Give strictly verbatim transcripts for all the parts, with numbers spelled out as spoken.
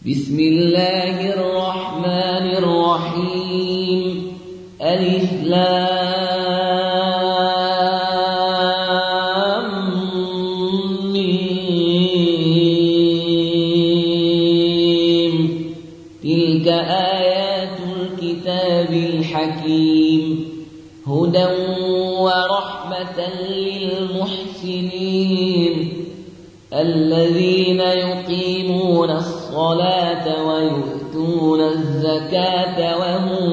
بسم الله الرحمن الرحيم. ألف لام ميم. تلك آيات الكتاب الحكيم، هدى ورحمة للمحسنين الذين يقيمون الصلاة ويؤتون الزكاة وهم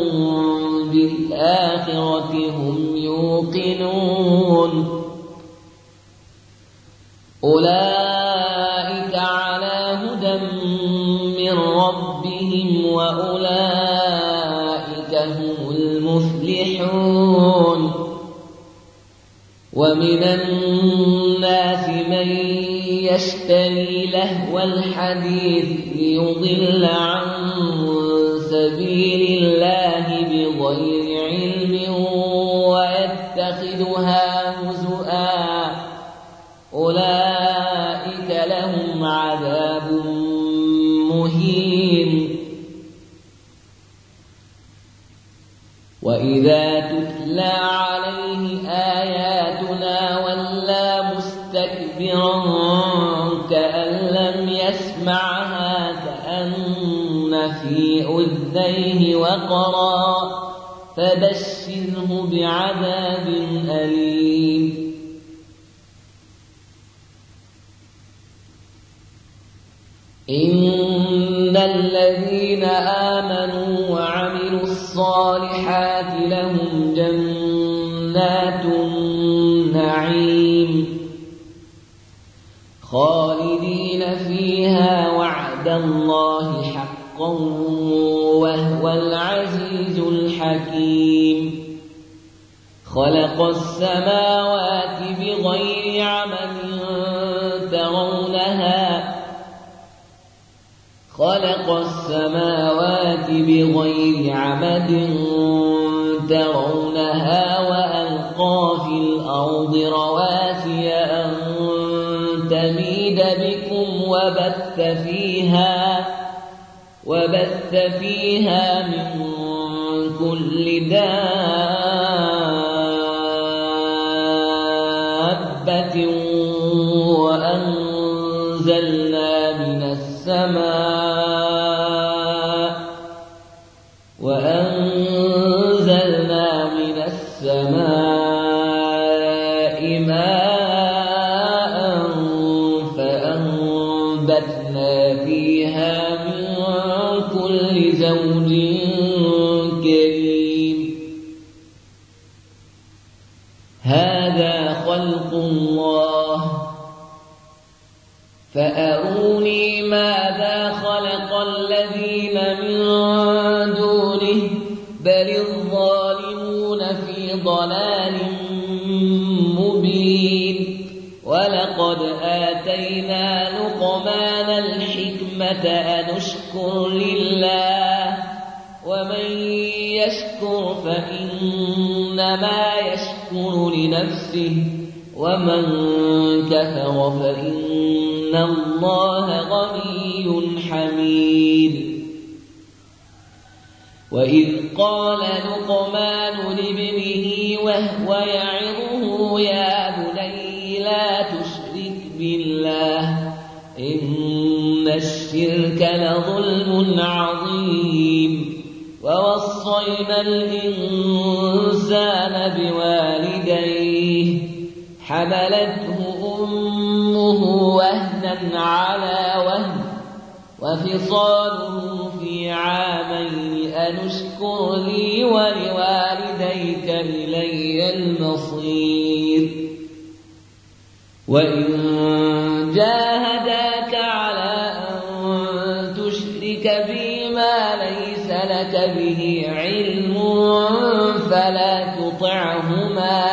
بالآخرة هم يوقنون. أولئك على هدى من ربهم وأولئك هم المفلحون. ومن الناس من يشتري لهو الحديث ليضل عن سبيل الله بغير علم ويتخذها هزؤا، أولئك لهم عذاب مهين. وإذا تتلى عليه آياتنا ولى مستكبرا كأن لم يسمعها كأن في أذنيه وقرا، فبشره بعذاب أليم. إن الذين آمنوا وعملوا الصالحات لهم جنات النعيم خالدين فيها وعد الله حقا وهو العزيز الحكيم. خلق السماوات بغير عمد ترونها خلق السماوات بغير عمد ترونها وألقى في الأرض رواسي أن تميد بكم وبث فيها وبث فيها من كل دابة وأنزلنا من السماء وأنزلنا من السماء ماء فأنبتنا فيها من كل زوج كريم. هذا خلق الله فأروني ماذا خلق الذين من دونه بل الظالمون في ضلال مبين. ولقد آتينا لقمان الحكمة أن اشكر لله ومن يشكر فإنما يشكر لنفسه ومن كفر فإن الله غني حميد. وإذ قال لقمان لابنه وهو يعظه يا بني لا تشرك بالله إن الشرك لظلم عظيم. ووصينا الإنسان بوالديه حملته أمه وهنا على وهن وفصاله في عامين أن اشكر لي ولوالديك إلي المصير. وإن جاهداك على أن تشرك بي ما ليس لك به علم فلا تطعهما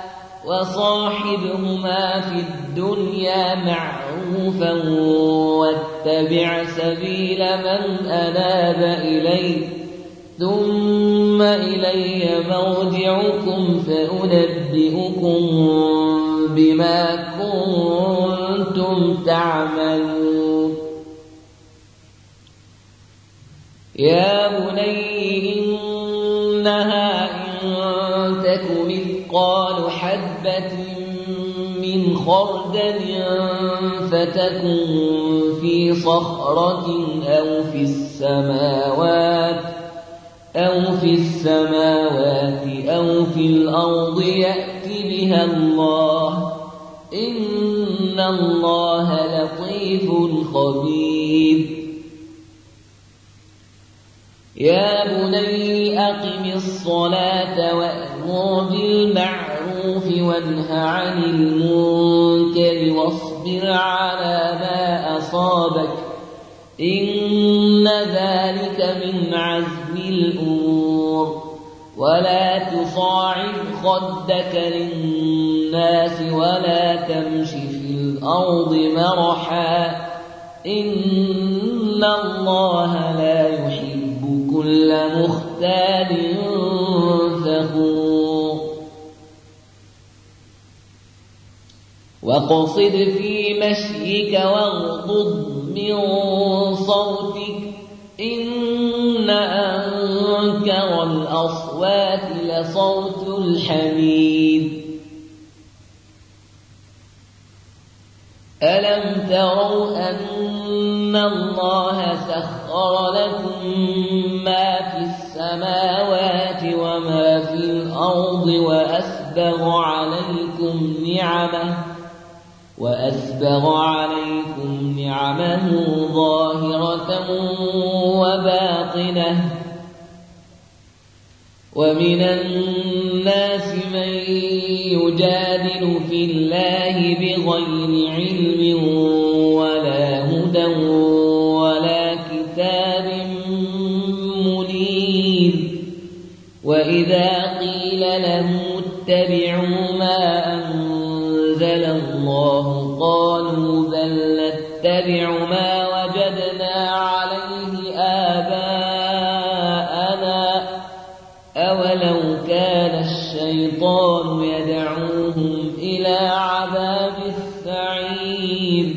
وصاحبهما في الدنيا معروفا واتبع سبيل من أناب إلي ثم إلي مرجعكم فأنبئكم بما كنتم تعملون. يا بني إنها إن تك مثقال حبة من خردل فتكن في صخرة أو في السماوات أو في السماوات أو في الأرض يأت بها الله إن الله لطيف خبير يا بني أقم الصلاة وأمر بالمعروف وانه عن المنكر واصبر على ما أصابك إن ذلك من عزم الأمور ولا تصاعد خدك للناس ولا تمش في الأرض مرحا إن الله لا يحب كل مختال فخور واقصد في مشيك واغضض من صوتك إن أنكر الأصوات لصوت الحمير ألم تروا أن الله سخر لكم ما في السماوات وما في الأرض وأسبغ عليكم نعمه وأسبغ عليكم نعمه ظاهرة وباطنة ومن الناس من يجادل في الله بغير علم ولا هدى ولا كتاب منير وإذا قيل له اتبعوا ما أنزل الله قالوا بل نتبع ما وجدنا عليه آباءنا أولو كان الشيطان يدعوهم إلى عذاب السعير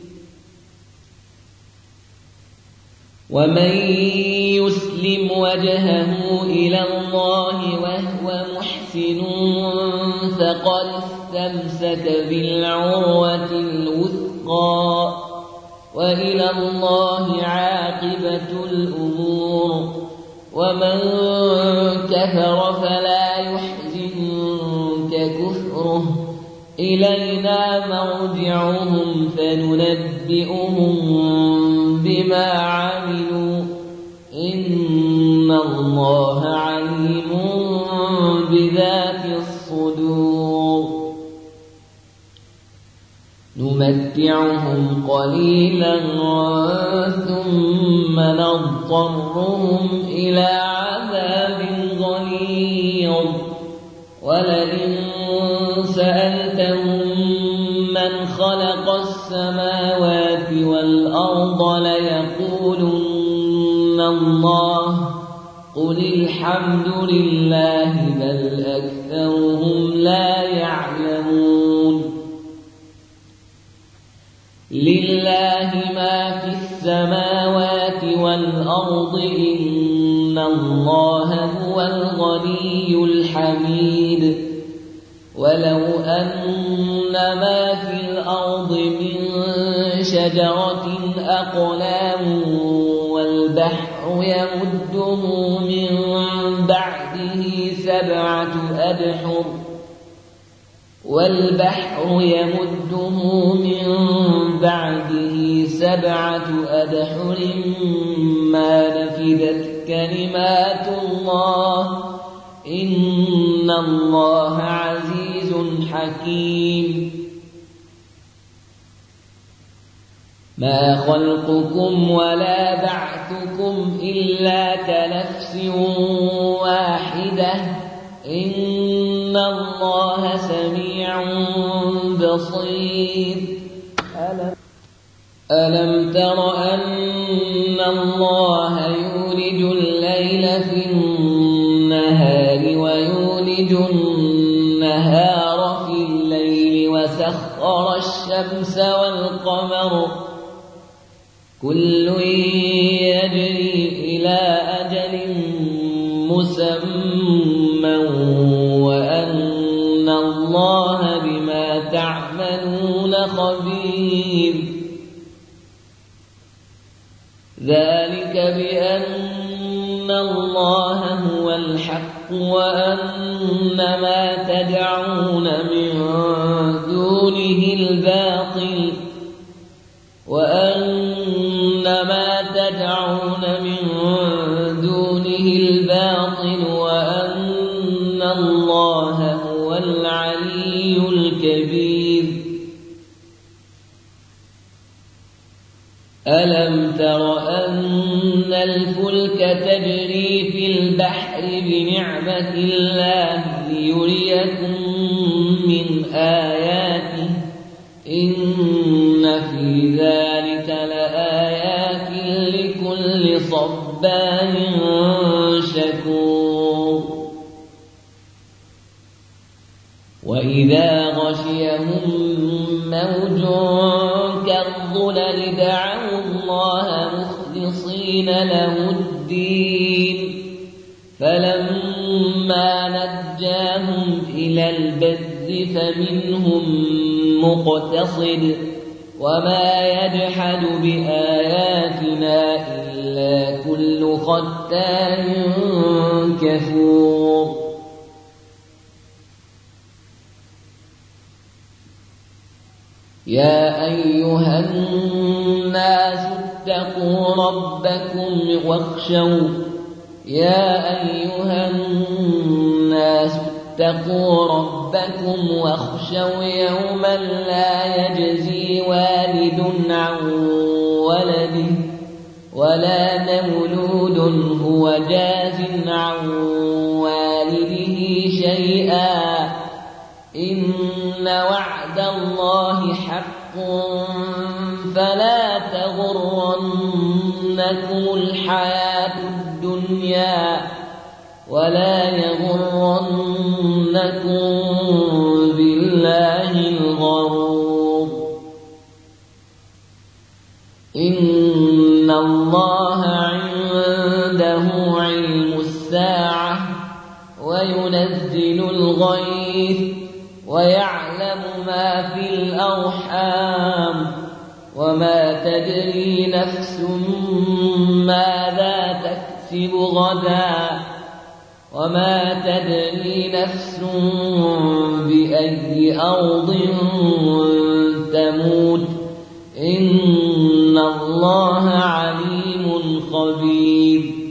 ومن يسلم وجهه إلى الله وهو محسن فقد استمسك بالعروة الوثقى وإلى الله عاقبة الأمور ومن كفر فلا يحزنك كفره إلينا مرجعهم فننبئهم بما عملوا إن الله عليم بذات الصدور نمتعهم قليلا ثم نضطرهم إلى عذاب غليظ ولئن سألتهم من خلق السماوات والأرض ليقولن الله قل الحمد لله بل أكثرهم لا يعلمون لله ما في السماوات والأرض إن الله هو الغني الحميد ولو أن ما في الأرض من شجرة أقلام والبحر يمده من بعده سبعة أبحر والبحر يمده من بعده سبعة أبحر ما نفدت كلمات الله إن الله عزيز حكيم ما خلقكم ولا بعثكم إلا كنفس واحدة إن الله سميع بصير ألم, ألم تر أن الله يولج الليل في النهار ويولج النهار في الليل وسخر الشمس والقمر كل يجري إلى مسمى وأن الله بما تعملون خبير. ذلك بأن الله هو الحق وأن ما تدعون من دونه الباطل وأن ما تدعون من دونه الباطل وأن الله هو العلي الكبير. ألم تر أن الفلك تجري في البحر بنعمة الله ليريكم من آياته إن في ذلك لآيات لكل صبار شكور. وإذا غشيهم موج كالظلل دعوا الله مخلصين له الدين فلما نجاهم إلى البر فمنهم مقتصد وما يجحد بآياتنا إلا كل ختان كفور. يا أيها الناس اتقوا ربكم واخشوا يا أيها الناس اتقوا ربكم واخشوا يوما لا يجزي والد عن ولده ولا مولود هو جاز عن والده شيئا إن وعد الله حق فلا تغرنكم الحياة الدنيا ولا يغرنكم بالله الغرور. إن الله عنده علم الساعة وينزل الغيث ويعلم ما في الأرحام وما تدري نفس ماذا تكسب غدا وما تدري نفس بأي أرض تموت إن الله عليم خبير.